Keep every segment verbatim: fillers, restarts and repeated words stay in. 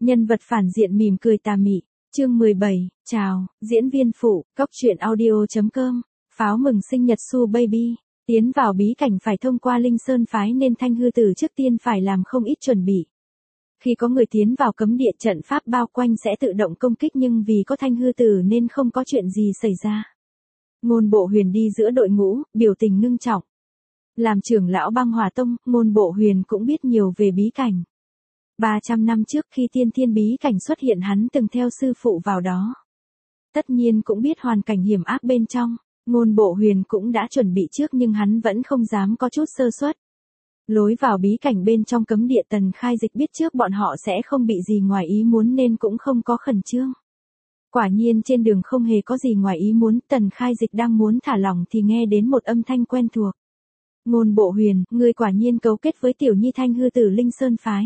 Nhân vật phản diện mỉm cười tà mị. Chương mười bảy, chào, diễn viên phụ, cóc truyện audio chấm com, pháo mừng sinh nhật Su Baby. Tiến vào bí cảnh phải thông qua Linh Sơn phái nên Thanh Hư Tử trước tiên phải làm không ít chuẩn bị. Khi có người tiến vào cấm địa trận pháp bao quanh sẽ tự động công kích nhưng vì có Thanh Hư Tử nên không có chuyện gì xảy ra. Ngôn Bộ Huyền đi giữa đội ngũ, biểu tình ngưng trọng. Làm trưởng lão Băng Hỏa Tông, Ngôn Bộ Huyền cũng biết nhiều về bí cảnh. ba trăm năm trước khi tiên thiên bí cảnh xuất hiện hắn từng theo sư phụ vào đó. Tất nhiên cũng biết hoàn cảnh hiểm ác bên trong, Ngôn Bộ Huyền cũng đã chuẩn bị trước nhưng hắn vẫn không dám có chút sơ suất. Lối vào bí cảnh bên trong cấm địa Tần Khai Dịch biết trước bọn họ sẽ không bị gì ngoài ý muốn nên cũng không có khẩn trương. Quả nhiên trên đường không hề có gì ngoài ý muốn, Tần Khai Dịch đang muốn thả lỏng thì nghe đến một âm thanh quen thuộc. Ngôn Bộ Huyền, ngươi quả nhiên cấu kết với tiểu nhi Thanh Hư Tử Linh Sơn phái.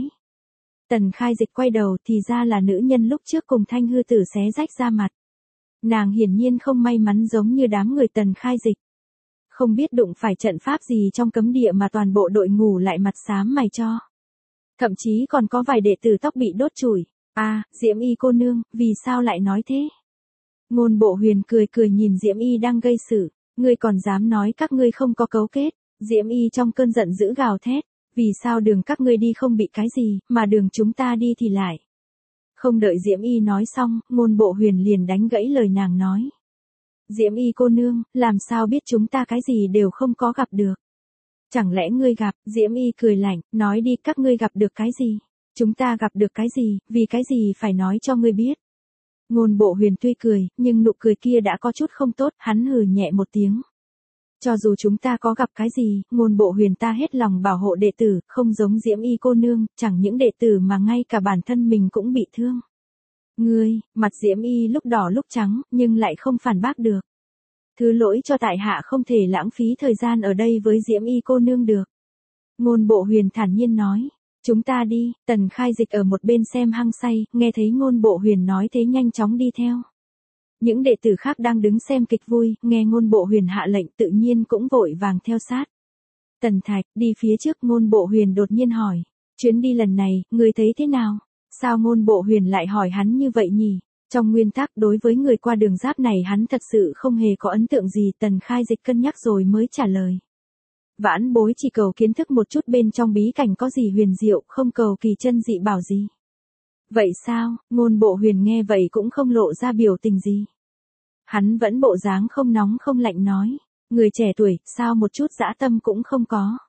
Tần Khai Dịch quay đầu thì ra là nữ nhân lúc trước cùng Thanh Hư Tử xé rách ra mặt. Nàng hiển nhiên không may mắn giống như đám người Tần Khai Dịch. Không biết đụng phải trận pháp gì trong cấm địa mà toàn bộ đội ngũ lại mặt xám mày cho. Thậm chí còn có vài đệ tử tóc bị đốt chùi. À, Diễm Y cô nương, vì sao lại nói thế? Ngôn Bộ Huyền cười cười nhìn Diễm Y đang gây sự. Ngươi còn dám nói các ngươi không có cấu kết. Diễm Y trong cơn giận dữ gào thét. Vì sao đường các ngươi đi không bị cái gì, mà đường chúng ta đi thì lại. Không đợi Diễm Y nói xong, Ngôn Bộ Huyền liền đánh gãy lời nàng nói. Diễm Y cô nương, làm sao biết chúng ta cái gì đều không có gặp được. Chẳng lẽ ngươi gặp, Diễm Y cười lạnh, nói đi các ngươi gặp được cái gì. Chúng ta gặp được cái gì, vì cái gì phải nói cho ngươi biết. Ngôn Bộ Huyền tuy cười, nhưng nụ cười kia đã có chút không tốt, hắn hừ nhẹ một tiếng. Cho dù chúng ta có gặp cái gì, Ngôn Bộ Huyền ta hết lòng bảo hộ đệ tử, không giống Diễm Y cô nương, chẳng những đệ tử mà ngay cả bản thân mình cũng bị thương. Ngươi, mặt Diễm Y lúc đỏ lúc trắng, nhưng lại không phản bác được. Thứ lỗi cho tại hạ không thể lãng phí thời gian ở đây với Diễm Y cô nương được. Ngôn Bộ Huyền thản nhiên nói, chúng ta đi. Tần Khai Dịch ở một bên xem hăng say, nghe thấy Ngôn Bộ Huyền nói thế nhanh chóng đi theo. Những đệ tử khác đang đứng xem kịch vui, nghe Ngôn Bộ Huyền hạ lệnh tự nhiên cũng vội vàng theo sát. Tần Thạch, đi phía trước. Ngôn Bộ Huyền đột nhiên hỏi, chuyến đi lần này, ngươi thấy thế nào? Sao Ngôn Bộ Huyền lại hỏi hắn như vậy nhỉ? Trong nguyên tắc đối với người qua đường giáp này hắn thật sự không hề có ấn tượng gì. Tần Khai Dịch cân nhắc rồi mới trả lời. Vãn bối chỉ cầu kiến thức một chút bên trong bí cảnh có gì huyền diệu, không cầu kỳ chân dị bảo gì. Vậy sao? Ngôn Bộ Huyền nghe vậy cũng không lộ ra biểu tình gì. Hắn vẫn bộ dáng không nóng không lạnh nói. Người trẻ tuổi, sao một chút dã tâm cũng không có.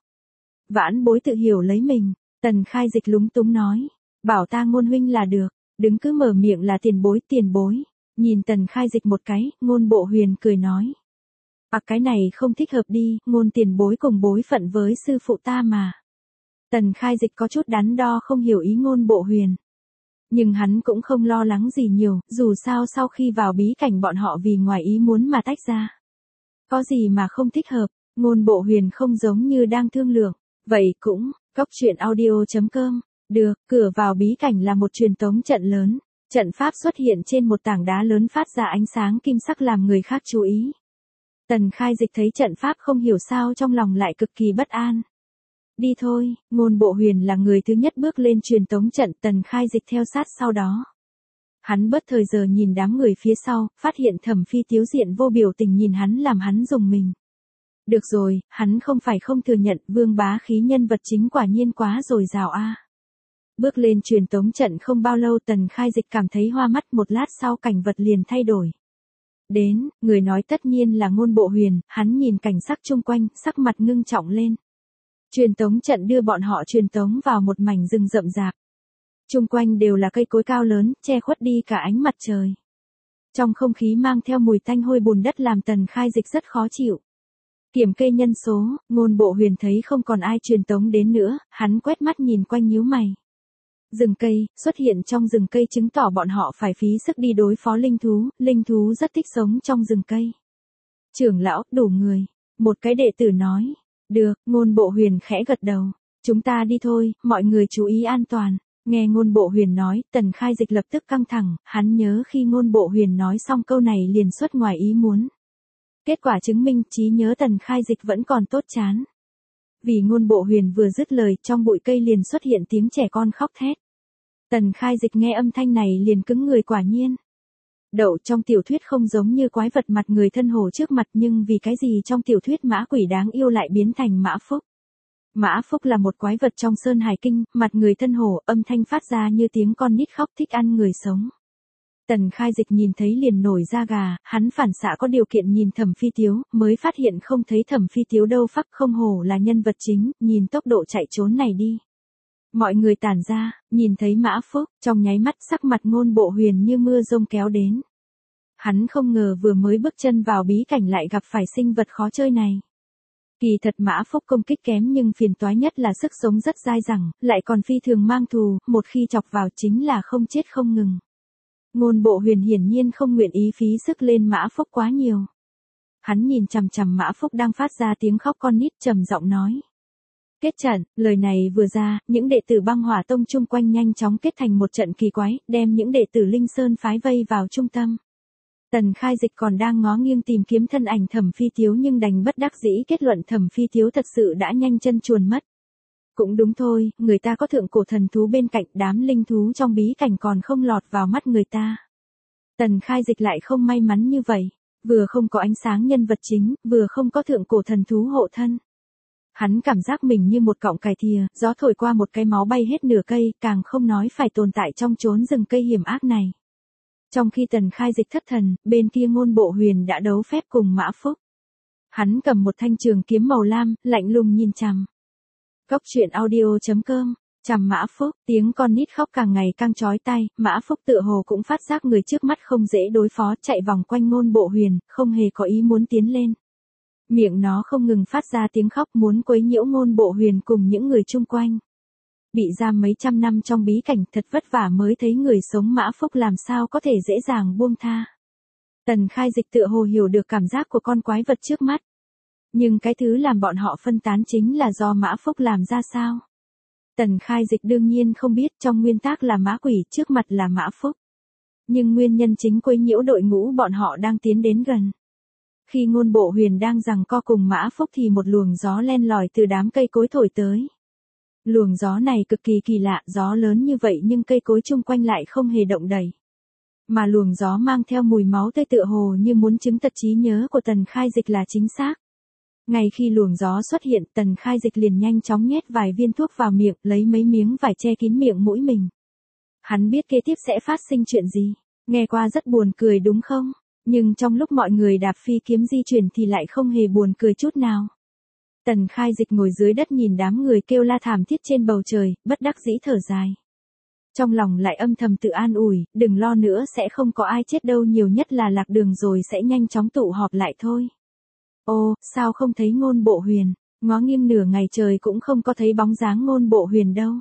Vãn bối tự hiểu lấy mình. Tần Khai Dịch lúng túng nói. Bảo ta Ngôn huynh là được. Đứng cứ mở miệng là tiền bối tiền bối. Nhìn Tần Khai Dịch một cái, Ngôn Bộ Huyền cười nói. À cái này không thích hợp đi, Ngôn tiền bối cùng bối phận với sư phụ ta mà. Tần Khai Dịch có chút đắn đo không hiểu ý Ngôn Bộ Huyền. Nhưng hắn cũng không lo lắng gì nhiều, dù sao sau khi vào bí cảnh bọn họ vì ngoài ý muốn mà tách ra. Có gì mà không thích hợp, Ngôn Bộ Huyền không giống như đang thương lượng. Vậy cũng, cóc truyện audio chấm com. Được, cửa vào bí cảnh là một truyền tống trận lớn. Trận pháp xuất hiện trên một tảng đá lớn phát ra ánh sáng kim sắc làm người khác chú ý. Tần Khai Dịch thấy trận pháp không hiểu sao trong lòng lại cực kỳ bất an. Đi thôi. Ngôn Bộ Huyền là người thứ nhất bước lên truyền tống trận, Tần Khai Dịch theo sát sau đó. Hắn bớt thời giờ nhìn đám người phía sau, phát hiện Thẩm Phi Tiếu Diện vô biểu tình nhìn hắn làm hắn rùng mình. Được rồi, hắn không phải không thừa nhận, vương bá khí nhân vật chính quả nhiên quá dồi dào a. Bước lên truyền tống trận không bao lâu Tần Khai Dịch cảm thấy hoa mắt, một lát sau cảnh vật liền thay đổi. Đến, người nói tất nhiên là Ngôn Bộ Huyền, hắn nhìn cảnh sắc chung quanh, sắc mặt ngưng trọng lên. Truyền tống trận đưa bọn họ truyền tống vào một mảnh rừng rậm rạp. Chung quanh đều là cây cối cao lớn, che khuất đi cả ánh mặt trời. Trong không khí mang theo mùi tanh hôi bùn đất làm Tần Khai Dịch rất khó chịu. Kiểm kê nhân số, Ngôn Bộ Huyền thấy không còn ai truyền tống đến nữa, hắn quét mắt nhìn quanh nhíu mày. Rừng cây, xuất hiện trong rừng cây chứng tỏ bọn họ phải phí sức đi đối phó linh thú, linh thú rất thích sống trong rừng cây. Trưởng lão, đủ người. Một cái đệ tử nói. Được, Ngôn Bộ Huyền khẽ gật đầu. Chúng ta đi thôi, mọi người chú ý an toàn. Nghe Ngôn Bộ Huyền nói, Tần Khai Dịch lập tức căng thẳng, hắn nhớ khi Ngôn Bộ Huyền nói xong câu này liền xuất ngoài ý muốn. Kết quả chứng minh trí nhớ Tần Khai Dịch vẫn còn tốt chán. Vì Ngôn Bộ Huyền vừa dứt lời, trong bụi cây liền xuất hiện tiếng trẻ con khóc thét. Tần Khai Dịch nghe âm thanh này liền cứng người quả nhiên. Đậu trong tiểu thuyết không giống như quái vật mặt người thân hổ trước mặt, nhưng vì cái gì trong tiểu thuyết mã quỷ đáng yêu lại biến thành Mã Phúc. Mã Phúc là một quái vật trong Sơn Hải Kinh, mặt người thân hổ, âm thanh phát ra như tiếng con nít khóc thích ăn người sống. Tần Khai Dịch nhìn thấy liền nổi da gà, hắn phản xạ có điều kiện nhìn Thẩm Phi Tiếu, mới phát hiện không thấy Thẩm Phi Tiếu đâu, phắc không hổ là nhân vật chính, nhìn tốc độ chạy trốn này đi. Mọi người tản ra, nhìn thấy Mã Phúc, trong nháy mắt sắc mặt Ngôn Bộ Huyền như mưa rông kéo đến. Hắn không ngờ vừa mới bước chân vào bí cảnh lại gặp phải sinh vật khó chơi này. Kỳ thật Mã Phúc công kích kém nhưng phiền toái nhất là sức sống rất dai dẳng, lại còn phi thường mang thù, một khi chọc vào chính là không chết không ngừng. Ngôn Bộ Huyền hiển nhiên không nguyện ý phí sức lên Mã Phúc quá nhiều. Hắn nhìn chằm chằm Mã Phúc đang phát ra tiếng khóc con nít, trầm giọng nói. Kết trận, lời này vừa ra, những đệ tử Băng Hỏa Tông chung quanh nhanh chóng kết thành một trận kỳ quái, đem những đệ tử Linh Sơn phái vây vào trung tâm. Tần Khai Dịch còn đang ngó nghiêng tìm kiếm thân ảnh Thẩm Phi Tiếu nhưng đành bất đắc dĩ kết luận Thẩm Phi Tiếu thật sự đã nhanh chân chuồn mất. Cũng đúng thôi, người ta có thượng cổ thần thú bên cạnh, đám linh thú trong bí cảnh còn không lọt vào mắt người ta. Tần Khai Dịch lại không may mắn như vậy, vừa không có ánh sáng nhân vật chính, vừa không có thượng cổ thần thú hộ thân. Hắn cảm giác mình như một cọng cải thìa, gió thổi qua một cái máu bay hết nửa cây, càng không nói phải tồn tại trong chốn rừng cây hiểm ác này. Trong khi Tần Khai Dịch thất thần, bên kia Ngôn Bộ Huyền đã đấu phép cùng Mã Phúc. Hắn cầm một thanh trường kiếm màu lam, lạnh lùng nhìn chằm. Cốc truyện audio chấm com, chằm Mã Phúc, tiếng con nít khóc càng ngày càng chói tai, Mã Phúc tựa hồ cũng phát giác người trước mắt không dễ đối phó, chạy vòng quanh Ngôn Bộ Huyền, không hề có ý muốn tiến lên. Miệng nó không ngừng phát ra tiếng khóc muốn quấy nhiễu Ngôn Bộ Huyền cùng những người chung quanh. Bị giam mấy trăm năm trong bí cảnh thật vất vả mới thấy người sống Mã Phúc làm sao có thể dễ dàng buông tha. Tần Khai Dịch tựa hồ hiểu được cảm giác của con quái vật trước mắt. Nhưng cái thứ làm bọn họ phân tán chính là do Mã Phúc làm ra sao? Tần Khai Dịch đương nhiên không biết, trong nguyên tắc là mã quỷ, trước mặt là Mã Phúc. Nhưng nguyên nhân chính quấy nhiễu đội ngũ bọn họ đang tiến đến gần. Khi Ngôn Bộ Huyền đang giằng co cùng Mã Phúc thì một luồng gió len lỏi từ đám cây cối thổi tới. Luồng gió này cực kỳ kỳ lạ, gió lớn như vậy nhưng cây cối chung quanh lại không hề động đậy. Mà luồng gió mang theo mùi máu tươi tựa hồ như muốn chứng tật trí nhớ của Tần Khai Dịch là chính xác. Ngay khi luồng gió xuất hiện, Tần Khai Dịch liền nhanh chóng nhét vài viên thuốc vào miệng, lấy mấy miếng vải che kín miệng mũi mình. Hắn biết kế tiếp sẽ phát sinh chuyện gì, nghe qua rất buồn cười đúng không? Nhưng trong lúc mọi người đạp phi kiếm di chuyển thì lại không hề buồn cười chút nào. Tần Khai Dịch ngồi dưới đất nhìn đám người kêu la thảm thiết trên bầu trời, bất đắc dĩ thở dài. Trong lòng lại âm thầm tự an ủi, đừng lo nữa, sẽ không có ai chết đâu, nhiều nhất là lạc đường rồi sẽ nhanh chóng tụ họp lại thôi. Ô, sao không thấy Ngôn Bộ Huyền, ngó nghiêng nửa ngày trời cũng không có thấy bóng dáng Ngôn Bộ Huyền đâu.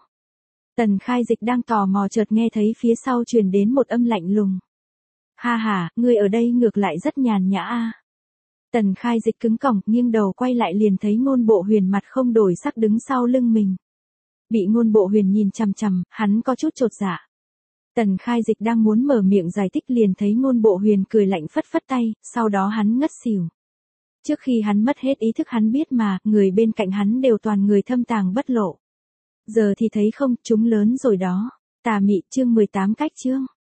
Tần Khai Dịch đang tò mò chợt nghe thấy phía sau truyền đến một âm lạnh lùng. Ha ha, ngươi ở đây ngược lại rất nhàn nhã a. Tần Khai Dịch cứng cỏng, nghiêng đầu quay lại liền thấy Ngôn Bộ Huyền mặt không đổi sắc đứng sau lưng mình. Bị Ngôn Bộ Huyền nhìn chằm chằm, hắn có chút chột dạ. Tần Khai Dịch đang muốn mở miệng giải thích liền thấy Ngôn Bộ Huyền cười lạnh phất phất tay, sau đó hắn ngất xỉu. Trước khi hắn mất hết ý thức hắn biết mà, người bên cạnh hắn đều toàn người thâm tàng bất lộ. Giờ thì thấy không, chúng lớn rồi đó. Tà Mị chương mười tám cách chương.